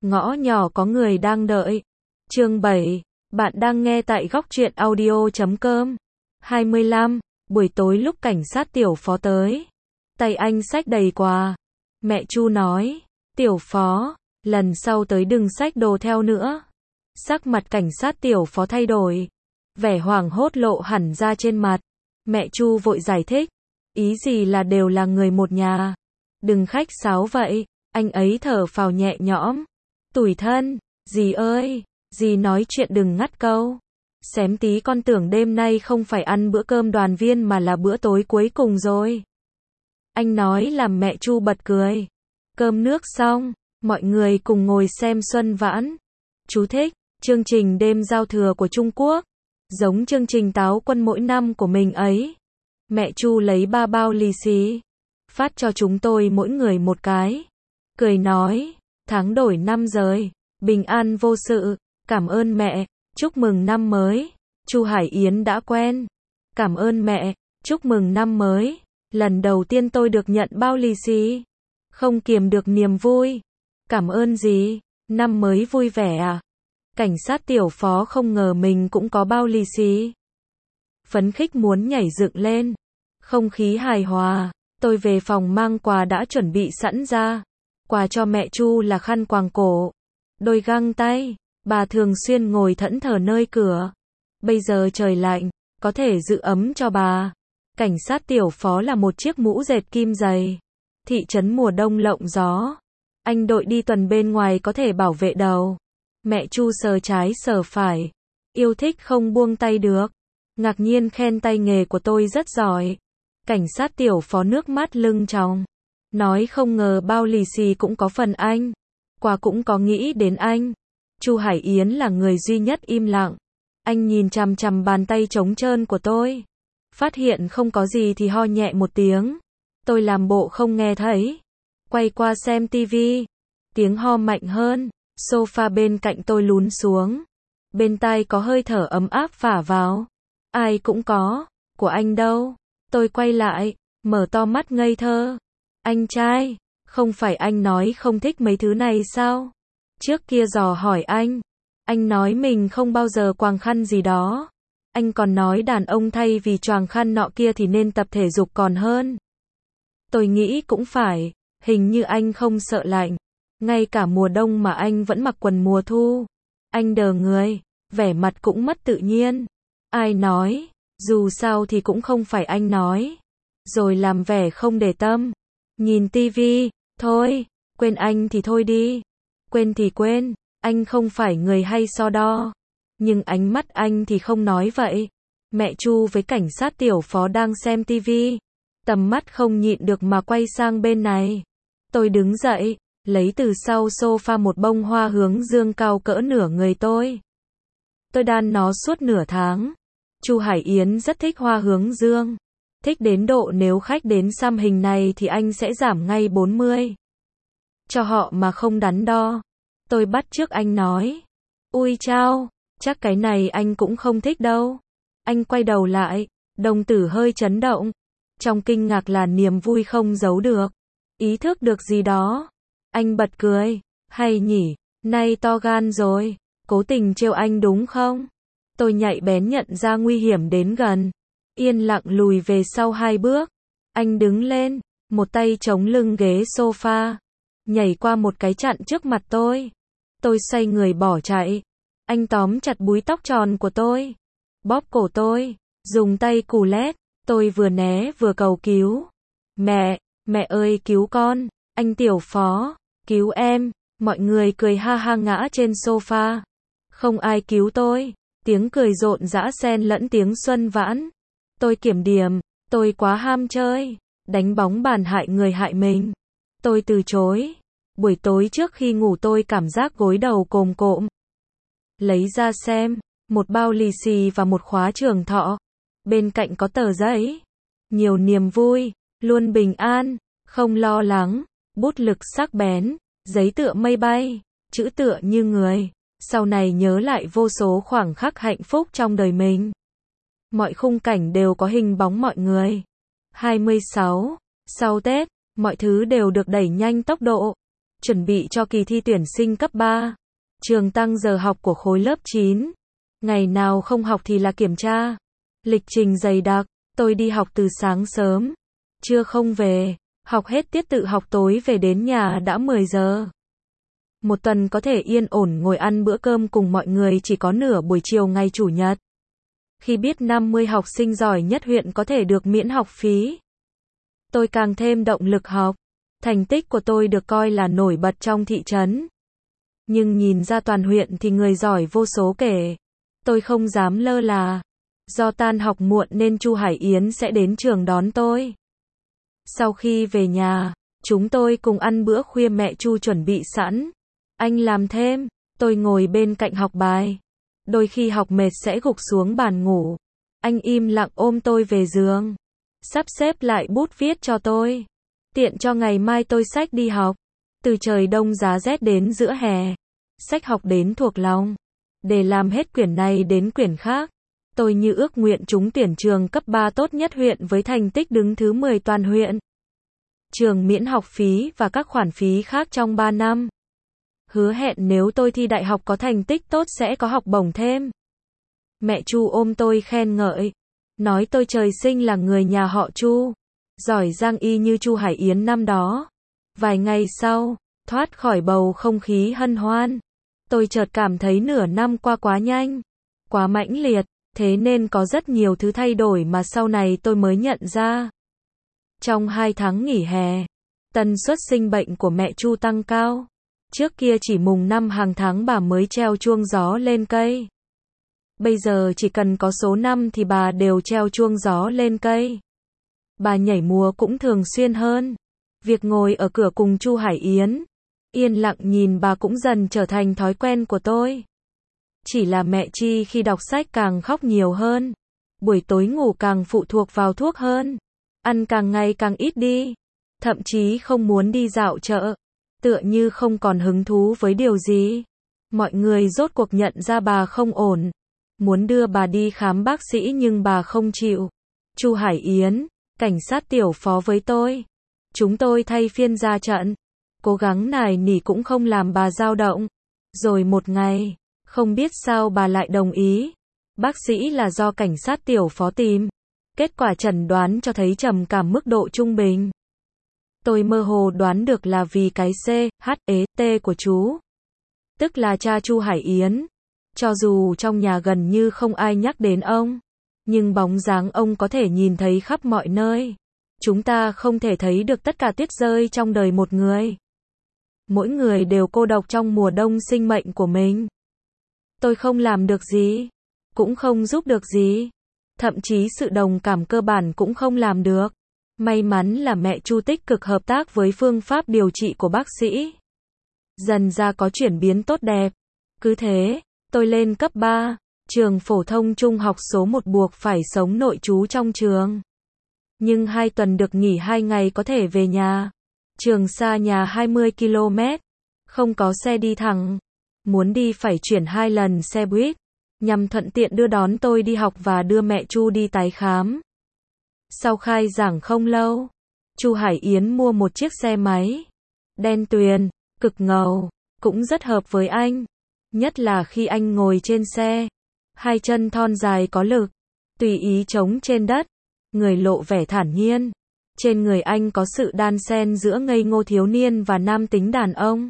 ngõ nhỏ có người đang đợi. Chương 7. Bạn đang nghe tại góc truyện audio.com. 25. Buổi tối lúc cảnh sát tiểu phó tới, tay anh xách đầy quà. Mẹ Chu nói, tiểu phó, lần sau tới đừng xách đồ theo nữa. Sắc mặt cảnh sát tiểu phó thay đổi, vẻ hoảng hốt lộ hẳn ra trên mặt. Mẹ Chu vội giải thích, ý gì là đều là người một nhà, đừng khách sáo vậy. Anh ấy thở phào nhẹ nhõm, tủi thân, dì ơi, dì nói chuyện đừng ngắt câu. Xém tí con tưởng đêm nay không phải ăn bữa cơm đoàn viên mà là bữa tối cuối cùng rồi. Anh nói làm mẹ Chu bật cười. Cơm nước xong, mọi người cùng ngồi xem Xuân Vãn. Chú thích, chương trình đêm giao thừa của Trung Quốc, giống chương trình táo quân mỗi năm của mình ấy. Mẹ Chu lấy 3 bao lì xì, phát cho chúng tôi mỗi người một cái. Cười nói, tháng đổi năm rồi, bình an vô sự, cảm ơn mẹ, chúc mừng năm mới. Chu Hải Yến đã quen. Cảm ơn mẹ, chúc mừng năm mới. Lần đầu tiên tôi được nhận bao lì xì, không kiềm được niềm vui. Cảm ơn dì, năm mới vui vẻ à? Cảnh sát tiểu phó không ngờ mình cũng có bao lì xì, phấn khích muốn nhảy dựng lên. Không khí hài hòa, tôi về phòng mang quà đã chuẩn bị sẵn ra. Quà cho mẹ Chu là khăn quàng cổ, đôi găng tay. Bà thường xuyên ngồi thẫn thờ nơi cửa. Bây giờ trời lạnh, có thể giữ ấm cho bà. Cảnh sát tiểu phó là một chiếc mũ dệt kim dày. Thị trấn mùa đông lộng gió, anh đội đi tuần bên ngoài có thể bảo vệ đầu. Mẹ Chu sờ trái sờ phải, yêu thích không buông tay được. Ngạc nhiên khen tay nghề của tôi rất giỏi. Cảnh sát tiểu phó nước mắt lưng tròng, nói không ngờ bao lì xì cũng có phần anh, quà cũng có nghĩ đến anh. Chu Hải Yến là người duy nhất im lặng. Anh nhìn chằm chằm bàn tay trống trơn của tôi, phát hiện không có gì thì ho nhẹ một tiếng. Tôi làm bộ không nghe thấy, quay qua xem tivi. Tiếng ho mạnh hơn, sofa bên cạnh tôi lún xuống. Bên tai có hơi thở ấm áp phả vào. Ai cũng có, của anh đâu? Tôi quay lại, mở to mắt ngây thơ. Anh trai, không phải anh nói không thích mấy thứ này sao? Trước kia dò hỏi anh nói mình không bao giờ quàng khăn gì đó. Anh còn nói đàn ông thay vì choàng khăn nọ kia thì nên tập thể dục còn hơn. Tôi nghĩ cũng phải, hình như anh không sợ lạnh. Ngay cả mùa đông mà anh vẫn mặc quần mùa thu. Anh đờ người, vẻ mặt cũng mất tự nhiên. Ai nói, dù sao thì cũng không phải anh nói. Rồi làm vẻ không để tâm. Nhìn tivi, thôi, quên anh thì thôi đi. Quên thì quên, anh không phải người hay so đo. Nhưng ánh mắt anh thì không nói vậy. Mẹ Chu với cảnh sát tiểu phó đang xem tivi, tầm mắt không nhịn được mà quay sang bên này. Tôi đứng dậy, lấy từ sau sofa một bông hoa hướng dương cao cỡ nửa người tôi. Tôi đan nó suốt nửa tháng. Chu Hải Yến rất thích hoa hướng dương, thích đến độ nếu khách đến xăm hình này thì anh sẽ giảm ngay 40 cho họ mà không đắn đo. Tôi bắt chước anh nói, ui chao, chắc cái này anh cũng không thích đâu. Anh quay đầu lại, đồng tử hơi chấn động, trong kinh ngạc là niềm vui không giấu được. Ý thức được gì đó, anh bật cười, hay nhỉ, nay to gan rồi, cố tình trêu anh đúng không? Tôi nhạy bén nhận ra nguy hiểm đến gần, yên lặng lùi về sau 2 bước. Anh đứng lên, một tay chống lưng ghế sofa, nhảy qua một cái chặn trước mặt tôi. Tôi xoay người bỏ chạy. Anh tóm chặt búi tóc tròn của tôi, bóp cổ tôi, dùng tay cù lét. Tôi vừa né vừa cầu cứu. Mẹ ơi cứu con, anh tiểu phó, cứu em. Mọi người cười ha ha ngã trên sofa. Không ai cứu tôi. Tiếng cười rộn rã xen lẫn tiếng Xuân Vãn. Tôi kiểm điểm, tôi quá ham chơi, đánh bóng bàn hại người hại mình. Tôi từ chối. Buổi tối trước khi ngủ tôi cảm giác gối đầu cồm cộm. Lấy ra xem, một bao lì xì và một khóa trường thọ. Bên cạnh có tờ giấy. Nhiều niềm vui, luôn bình an, không lo lắng, bút lực sắc bén, giấy tựa mây bay, chữ tựa như người. Sau này nhớ lại vô số khoảng khắc hạnh phúc trong đời mình. Mọi khung cảnh đều có hình bóng mọi người. 26. Sau Tết, mọi thứ đều được đẩy nhanh tốc độ. chuẩn bị cho kỳ thi tuyển sinh cấp 3. Trường tăng giờ học của khối lớp 9. Ngày nào không học thì là kiểm tra. Lịch trình dày đặc, tôi đi học từ sáng sớm, trưa không về, học hết tiết tự học tối về đến nhà đã 10 giờ. Một tuần có thể yên ổn ngồi ăn bữa cơm cùng mọi người chỉ có nửa buổi chiều ngày Chủ nhật. Khi biết 50 học sinh giỏi nhất huyện có thể được miễn học phí, tôi càng thêm động lực học. Thành tích của tôi được coi là nổi bật trong thị trấn. Nhưng nhìn ra toàn huyện thì người giỏi vô số kể. Tôi không dám lơ là. Do tan học muộn nên Chu Hải Yến sẽ đến trường đón tôi. Sau khi về nhà, chúng tôi cùng ăn bữa khuya mẹ Chu chuẩn bị sẵn. Anh làm thêm, tôi ngồi bên cạnh học bài. Đôi khi học mệt sẽ gục xuống bàn ngủ. Anh im lặng ôm tôi về giường, sắp xếp lại bút viết cho tôi, tiện cho ngày mai tôi xách đi học. Từ trời đông giá rét đến giữa hè, xách học đến thuộc lòng. Để làm hết quyển này đến quyển khác, tôi như ước nguyện trúng tuyển trường cấp 3 tốt nhất huyện với thành tích đứng thứ 10 toàn huyện. Trường miễn học phí và các khoản phí khác trong 3 năm. Hứa hẹn nếu tôi thi đại học có thành tích tốt sẽ có học bổng thêm. Mẹ Chu ôm tôi khen ngợi, nói tôi trời sinh là người nhà họ Chu, giỏi giang y như Chu Hải Yến năm đó. Vài ngày sau, thoát khỏi bầu không khí hân hoan, tôi chợt cảm thấy nửa năm qua quá nhanh, quá mãnh liệt, thế nên có rất nhiều thứ thay đổi mà sau này tôi mới nhận ra. Trong 2 tháng nghỉ hè, tần suất sinh bệnh của mẹ Chu tăng cao. Trước kia chỉ mùng 5 hàng tháng bà mới treo chuông gió lên cây. Bây giờ chỉ cần có số năm thì bà đều treo chuông gió lên cây. Bà nhảy múa cũng thường xuyên hơn. Việc ngồi ở cửa cùng Chu Hải Yến, yên lặng nhìn bà cũng dần trở thành thói quen của tôi. Chỉ là mẹ Chi khi đọc sách càng khóc nhiều hơn. Buổi tối ngủ càng phụ thuộc vào thuốc hơn. Ăn càng ngày càng ít đi. Thậm chí không muốn đi dạo chợ. Tựa như không còn hứng thú với điều gì. Mọi người rốt cuộc nhận ra bà không ổn. Muốn đưa bà đi khám bác sĩ nhưng bà không chịu. Chu Hải Yến, cảnh sát tiểu phó với tôi. Chúng tôi thay phiên ra trận. Cố gắng nài nỉ cũng không làm bà dao động. Rồi một ngày, không biết sao bà lại đồng ý. Bác sĩ là do cảnh sát tiểu phó tìm. Kết quả chẩn đoán cho thấy trầm cảm mức độ trung bình. Tôi mơ hồ đoán được là vì cái CHET của chú. Tức là cha Chu Hải Yến. Cho dù trong nhà gần như không ai nhắc đến ông, nhưng bóng dáng ông có thể nhìn thấy khắp mọi nơi. Chúng ta không thể thấy được tất cả tuyết rơi trong đời một người. Mỗi người đều cô độc trong mùa đông sinh mệnh của mình. Tôi không làm được gì, cũng không giúp được gì. Thậm chí sự đồng cảm cơ bản cũng không làm được. May mắn là mẹ Chu tích cực hợp tác với phương pháp điều trị của bác sĩ. Dần ra có chuyển biến tốt đẹp. Cứ thế, tôi lên cấp 3, trường phổ thông trung học số 1 buộc phải sống nội trú trong trường. Nhưng 2 tuần được nghỉ 2 ngày có thể về nhà. Trường xa nhà 20 km, không có xe đi thẳng. Muốn đi phải chuyển 2 lần xe buýt, nhằm thuận tiện đưa đón tôi đi học và đưa mẹ Chu đi tái khám. Sau khai giảng không lâu, Chu Hải Yến mua một chiếc xe máy đen tuyền, cực ngầu, cũng rất hợp với anh. Nhất là khi anh ngồi trên xe, 2 chân thon dài có lực, tùy ý trống trên đất, người lộ vẻ thản nhiên. Trên người anh có sự đan xen giữa ngây ngô thiếu niên và nam tính đàn ông,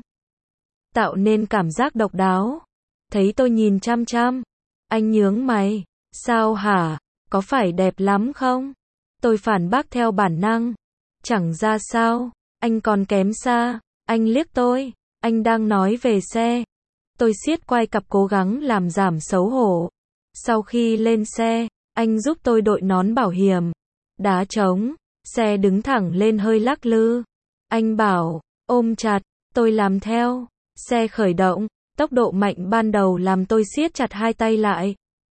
tạo nên cảm giác độc đáo. Thấy tôi nhìn chăm chăm, anh nhướng mày, sao hả, có phải đẹp lắm không? Tôi phản bác theo bản năng, chẳng ra sao, anh còn kém xa. Anh liếc tôi, anh đang nói về xe. Tôi siết quai cặp cố gắng làm giảm xấu hổ. Sau khi lên xe, anh giúp tôi đội nón bảo hiểm, đá trống, xe đứng thẳng lên hơi lắc lư. Anh bảo, ôm chặt, tôi làm theo. Xe khởi động, tốc độ mạnh ban đầu làm tôi siết chặt 2 tay lại.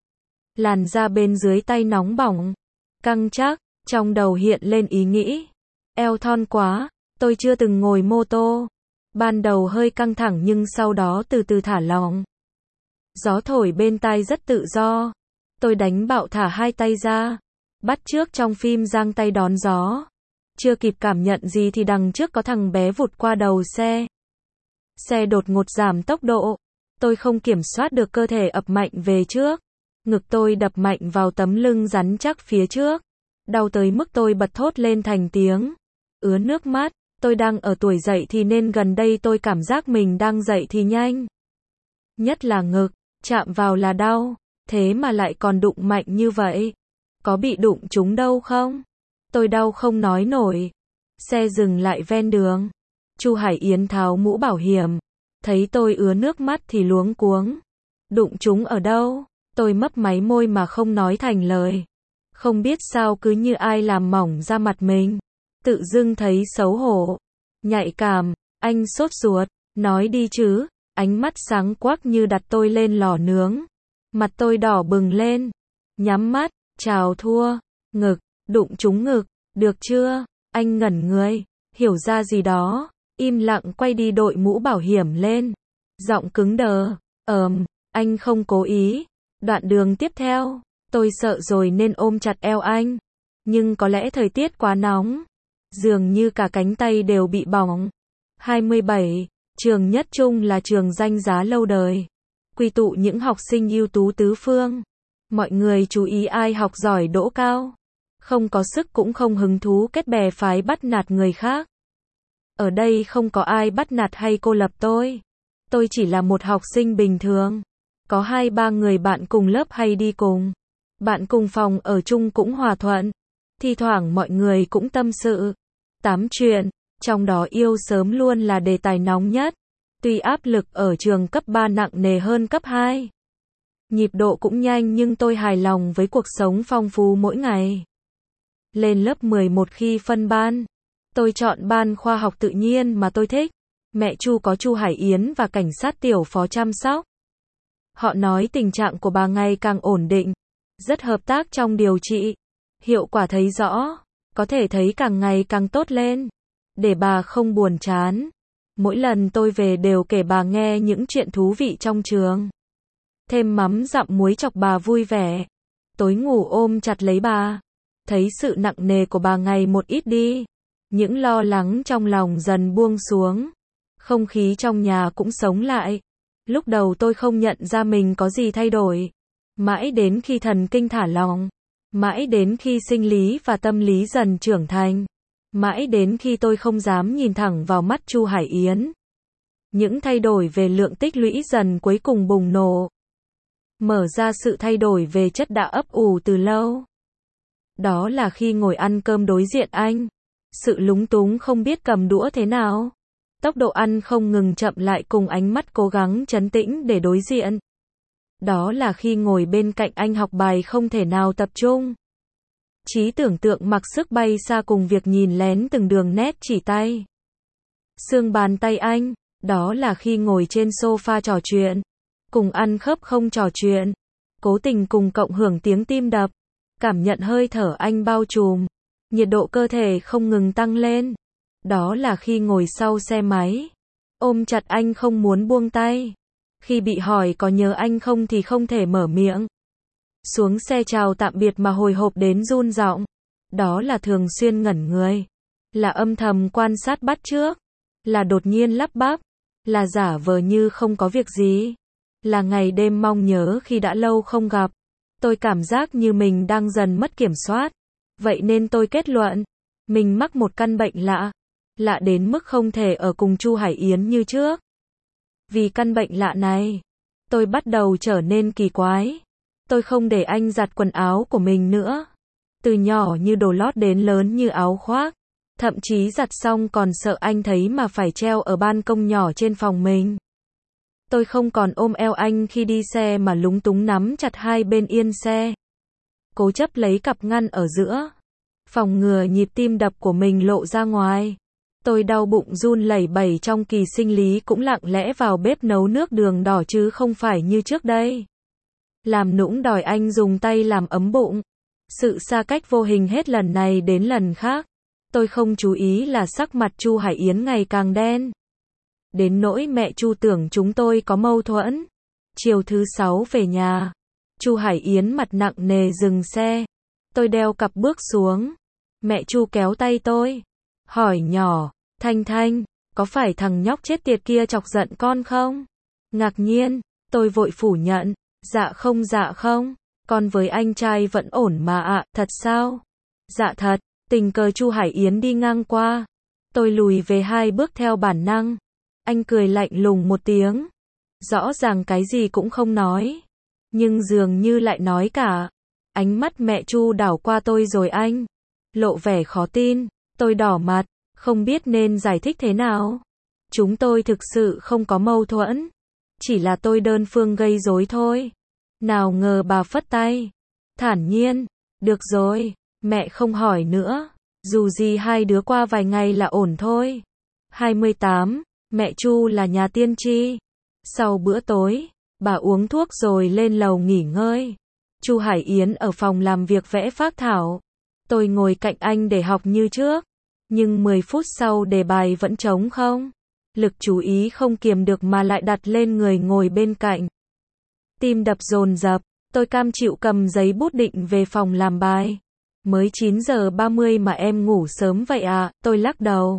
Làn da bên dưới tay nóng bỏng, căng chắc, trong đầu hiện lên ý nghĩ. Eo thon quá, tôi chưa từng ngồi mô tô. Ban đầu hơi căng thẳng nhưng sau đó từ từ thả lỏng. Gió thổi bên tai rất tự do. Tôi đánh bạo thả 2 tay ra, bắt chước trong phim giang tay đón gió. Chưa kịp cảm nhận gì thì đằng trước có thằng bé vụt qua đầu xe. Xe đột ngột giảm tốc độ. Tôi không kiểm soát được cơ thể ập mạnh về trước. Ngực tôi đập mạnh vào tấm lưng rắn chắc phía trước. Đau tới mức tôi bật thốt lên thành tiếng. Ứa nước mắt. Tôi đang ở tuổi dậy thì nên gần đây tôi cảm giác mình đang dậy thì nhanh. Nhất là ngực, chạm vào là đau. Thế mà lại còn đụng mạnh như vậy. Có bị đụng trúng đâu không? Tôi đau không nói nổi. Xe dừng lại ven đường. Chu Hải Yến tháo mũ bảo hiểm. Thấy tôi ứa nước mắt thì luống cuống. Đụng trúng ở đâu? Tôi mấp máy môi mà không nói thành lời. Không biết sao cứ như ai làm mỏng da mặt mình. Tự dưng thấy xấu hổ. Nhạy cảm, anh sốt ruột. Nói đi chứ. Ánh mắt sáng quắc như đặt tôi lên lò nướng. Mặt tôi đỏ bừng lên. Nhắm mắt, chào thua. Ngực, đụng trúng ngực. Được chưa? Anh ngẩn người. Hiểu ra gì đó. Im lặng quay đi đội mũ bảo hiểm lên. Giọng cứng đờ. Anh không cố ý. Đoạn đường tiếp theo, tôi sợ rồi nên ôm chặt eo anh. Nhưng có lẽ thời tiết quá nóng. Dường như cả cánh tay đều bị bỏng. 27. Trường Nhất Trung là trường danh giá lâu đời. Quy tụ những học sinh ưu tú tứ phương. Mọi người chú ý ai học giỏi đỗ cao. Không có sức cũng không hứng thú kết bè phái bắt nạt người khác. Ở đây không có ai bắt nạt hay cô lập tôi. Tôi chỉ là một học sinh bình thường. Có 2-3 người bạn cùng lớp hay đi cùng. Bạn cùng phòng ở chung cũng hòa thuận. Thi thoảng mọi người cũng tâm sự. Tám chuyện. Trong đó yêu sớm luôn là đề tài nóng nhất. Tuy áp lực ở trường cấp 3 nặng nề hơn cấp 2. Nhịp độ cũng nhanh nhưng tôi hài lòng với cuộc sống phong phú mỗi ngày. Lên lớp 11 khi phân ban. Tôi chọn ban khoa học tự nhiên mà tôi thích. Mẹ Chu có Chu Hải Yến và cảnh sát tiểu phó chăm sóc. Họ nói tình trạng của bà ngày càng ổn định. Rất hợp tác trong điều trị. Hiệu quả thấy rõ. Có thể thấy càng ngày càng tốt lên. Để bà không buồn chán. Mỗi lần tôi về đều kể bà nghe những chuyện thú vị trong trường. Thêm mắm dặm muối chọc bà vui vẻ. Tối ngủ ôm chặt lấy bà. Thấy sự nặng nề của bà ngày một ít đi. Những lo lắng trong lòng dần buông xuống. Không khí trong nhà cũng sống lại. Lúc đầu tôi không nhận ra mình có gì thay đổi. Mãi đến khi thần kinh thả lỏng. Mãi đến khi sinh lý và tâm lý dần trưởng thành. Mãi đến khi tôi không dám nhìn thẳng vào mắt Chu Hải Yến. Những thay đổi về lượng tích lũy dần cuối cùng bùng nổ. Mở ra sự thay đổi về chất đã ấp ủ từ lâu. Đó là khi ngồi ăn cơm đối diện anh. Sự lúng túng không biết cầm đũa thế nào. Tốc độ ăn không ngừng chậm lại cùng ánh mắt cố gắng trấn tĩnh để đối diện. Đó là khi ngồi bên cạnh anh học bài không thể nào tập trung. Trí tưởng tượng mặc sức bay xa cùng việc nhìn lén từng đường nét chỉ tay. Xương bàn tay anh. Đó là khi ngồi trên sofa trò chuyện. Cùng ăn khớp không trò chuyện. Cố tình cùng cộng hưởng tiếng tim đập. Cảm nhận hơi thở anh bao trùm. Nhiệt độ cơ thể không ngừng tăng lên. Đó là khi ngồi sau xe máy. Ôm chặt anh không muốn buông tay. Khi bị hỏi có nhớ anh không thì không thể mở miệng. Xuống xe chào tạm biệt mà hồi hộp đến run giọng. Đó là thường xuyên ngẩn người. Là âm thầm quan sát bắt chước. Là đột nhiên lắp bắp. Là giả vờ như không có việc gì. Là ngày đêm mong nhớ khi đã lâu không gặp. Tôi cảm giác như mình đang dần mất kiểm soát. Vậy nên tôi kết luận. Mình mắc một căn bệnh lạ. Lạ đến mức không thể ở cùng Chu Hải Yến như trước. Vì căn bệnh lạ này, tôi bắt đầu trở nên kỳ quái. Tôi không để anh giặt quần áo của mình nữa. Từ nhỏ như đồ lót đến lớn như áo khoác. Thậm chí giặt xong còn sợ anh thấy mà phải treo ở ban công nhỏ trên phòng mình. Tôi không còn ôm eo anh khi đi xe mà lúng túng nắm chặt hai bên yên xe. Cố chấp lấy cặp ngăn ở giữa. Phòng ngừa nhịp tim đập của mình lộ ra ngoài. Tôi đau bụng run lẩy bẩy trong kỳ sinh lý cũng lặng lẽ vào bếp nấu nước đường đỏ chứ không phải như trước đây. Làm nũng đòi anh dùng tay làm ấm bụng. Sự xa cách vô hình hết lần này đến lần khác. Tôi không chú ý là sắc mặt Chu Hải Yến ngày càng đen. Đến nỗi mẹ Chu tưởng chúng tôi có mâu thuẫn. Chiều thứ 6 về nhà. Chu Hải Yến mặt nặng nề dừng xe. Tôi đeo cặp bước xuống. Mẹ Chu kéo tay tôi. Hỏi nhỏ. Thanh Thanh, có phải thằng nhóc chết tiệt kia chọc giận con không? Ngạc nhiên, tôi vội phủ nhận, dạ không, con với anh trai vẫn ổn mà ạ, thật sao? Dạ thật, tình cờ Chu Hải Yến đi ngang qua. Tôi lùi về 2 bước theo bản năng. Anh cười lạnh lùng một tiếng. Rõ ràng cái gì cũng không nói. Nhưng dường như lại nói cả. Ánh mắt mẹ Chu đảo qua tôi rồi anh. Lộ vẻ khó tin. Tôi đỏ mặt, không biết nên giải thích thế nào. Chúng tôi thực sự không có mâu thuẫn. Chỉ là tôi đơn phương gây rối thôi. Nào ngờ bà phất tay. Thản nhiên. Được rồi, mẹ không hỏi nữa. Dù gì hai đứa qua vài ngày là ổn thôi. 28, mẹ Chu là nhà tiên tri. Sau bữa tối, bà uống thuốc rồi lên lầu nghỉ ngơi. Chu Hải Yến ở phòng làm việc vẽ phác thảo. Tôi ngồi cạnh anh để học như trước. Nhưng 10 phút sau đề bài vẫn trống không. Lực chú ý không kiềm được mà lại đặt lên người ngồi bên cạnh. Tim đập dồn dập, tôi cam chịu cầm giấy bút định về phòng làm bài. Mới 9 giờ 30 mà em ngủ sớm vậy à, tôi lắc đầu.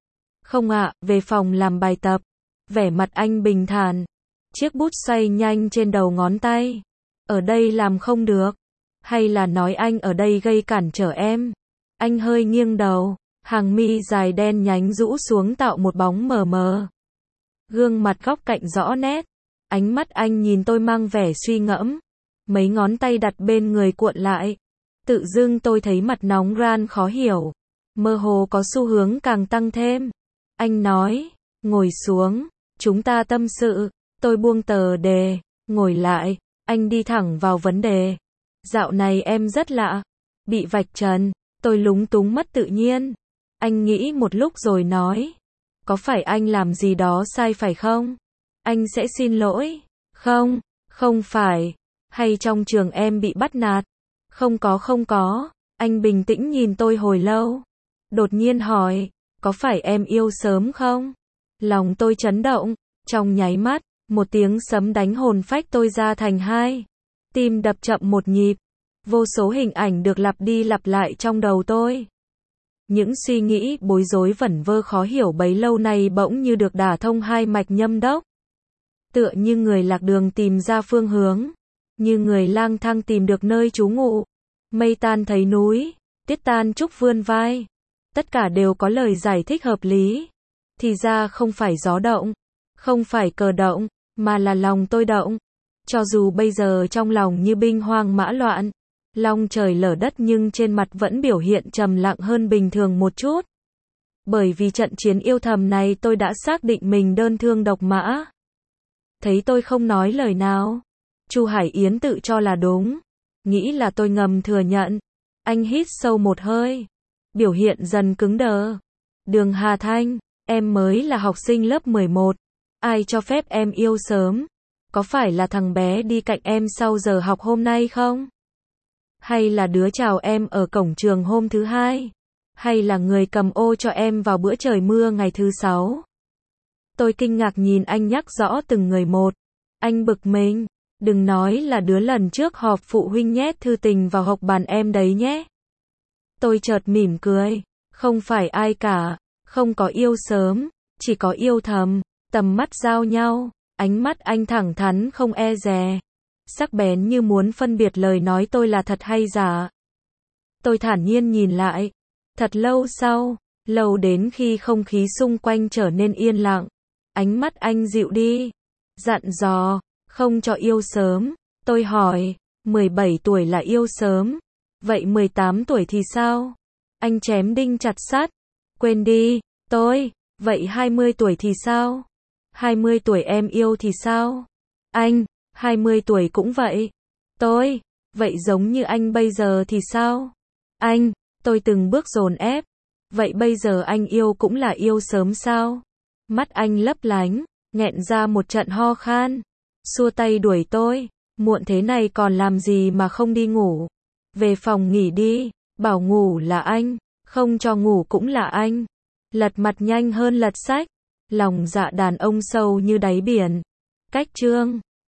Không ạ, về phòng làm bài tập. Vẻ mặt anh bình thản. Chiếc bút xoay nhanh trên đầu ngón tay. Ở đây làm không được. Hay là nói anh ở đây gây cản trở em? Anh hơi nghiêng đầu. Hàng mi dài đen nhánh rũ xuống tạo một bóng mờ mờ. Gương mặt góc cạnh rõ nét. Ánh mắt anh nhìn tôi mang vẻ suy ngẫm. Mấy ngón tay đặt bên người cuộn lại. Tự dưng tôi thấy mặt nóng ran khó hiểu. Mơ hồ có xu hướng càng tăng thêm. Anh nói, ngồi xuống, chúng ta tâm sự. Tôi buông tờ đề, ngồi lại. Anh đi thẳng vào vấn đề. Dạo này em rất lạ. Bị vạch trần. Tôi lúng túng mất tự nhiên. Anh nghĩ một lúc rồi nói. Có phải anh làm gì đó sai phải không? Anh sẽ xin lỗi. Không, không phải. Hay trong trường em bị bắt nạt? Không có. Anh bình tĩnh nhìn tôi hồi lâu. Đột nhiên hỏi, có phải em yêu sớm không? Lòng tôi chấn động. Trong nháy mắt, một tiếng sấm đánh hồn phách tôi ra thành hai. Tim đập chậm một nhịp. Vô số hình ảnh được lặp đi lặp lại trong đầu tôi. Những suy nghĩ bối rối vẩn vơ khó hiểu bấy lâu nay bỗng như được đả thông hai mạch nhâm đốc. Tựa như người lạc đường tìm ra phương hướng. Như người lang thang tìm được nơi trú ngụ. Mây tan thấy núi, tuyết tan trúc vươn vai. Tất cả đều có lời giải thích hợp lý. Thì ra không phải gió động, không phải cờ động, mà là lòng tôi động. Cho dù bây giờ trong lòng như binh hoang mã loạn, long trời lở đất nhưng trên mặt vẫn biểu hiện trầm lặng hơn bình thường một chút. Bởi vì trận chiến yêu thầm này tôi đã xác định mình đơn thương độc mã. Thấy tôi không nói lời nào. Chu Hải Yến tự cho là đúng. Nghĩ là tôi ngầm thừa nhận. Anh hít sâu một hơi. Biểu hiện dần cứng đờ. Đường Hà Thanh, em mới là học sinh lớp 11. Ai cho phép em yêu sớm? Có phải là thằng bé đi cạnh em sau giờ học hôm nay không? Hay là đứa chào em ở cổng trường hôm thứ hai? Hay là người cầm ô cho em vào bữa trời mưa ngày thứ 6? Tôi kinh ngạc nhìn anh nhắc rõ từng người một. Anh bực mình. Đừng nói là đứa lần trước họp phụ huynh nhét thư tình vào hộc bàn em đấy nhé. Tôi chợt mỉm cười. Không phải ai cả. Không có yêu sớm. Chỉ có yêu thầm. Tầm mắt giao nhau. Ánh mắt anh thẳng thắn không e dè. Sắc bén như muốn phân biệt lời nói tôi là thật hay giả. Tôi thản nhiên nhìn lại. Thật lâu sau. Lâu đến khi không khí xung quanh trở nên yên lặng. Ánh mắt anh dịu đi. Dặn dò. Không cho yêu sớm. Tôi hỏi. 17 tuổi là yêu sớm. Vậy 18 tuổi thì sao? Anh chém đinh chặt sắt. Quên đi. Vậy 20 tuổi thì sao? 20 tuổi em yêu thì sao? Anh. 20 tuổi cũng vậy. Vậy giống như anh bây giờ thì sao? Anh. Tôi từng bước dồn ép. Vậy bây giờ anh yêu cũng là yêu sớm sao? Mắt anh lấp lánh. Nghẹn ra một trận ho khan. Xua tay đuổi tôi. Muộn thế này còn làm gì mà không đi ngủ? Về phòng nghỉ đi. Bảo ngủ là anh. Không cho ngủ cũng là anh. Lật mặt nhanh hơn lật sách. Lòng dạ đàn ông sâu như đáy biển. Cách chương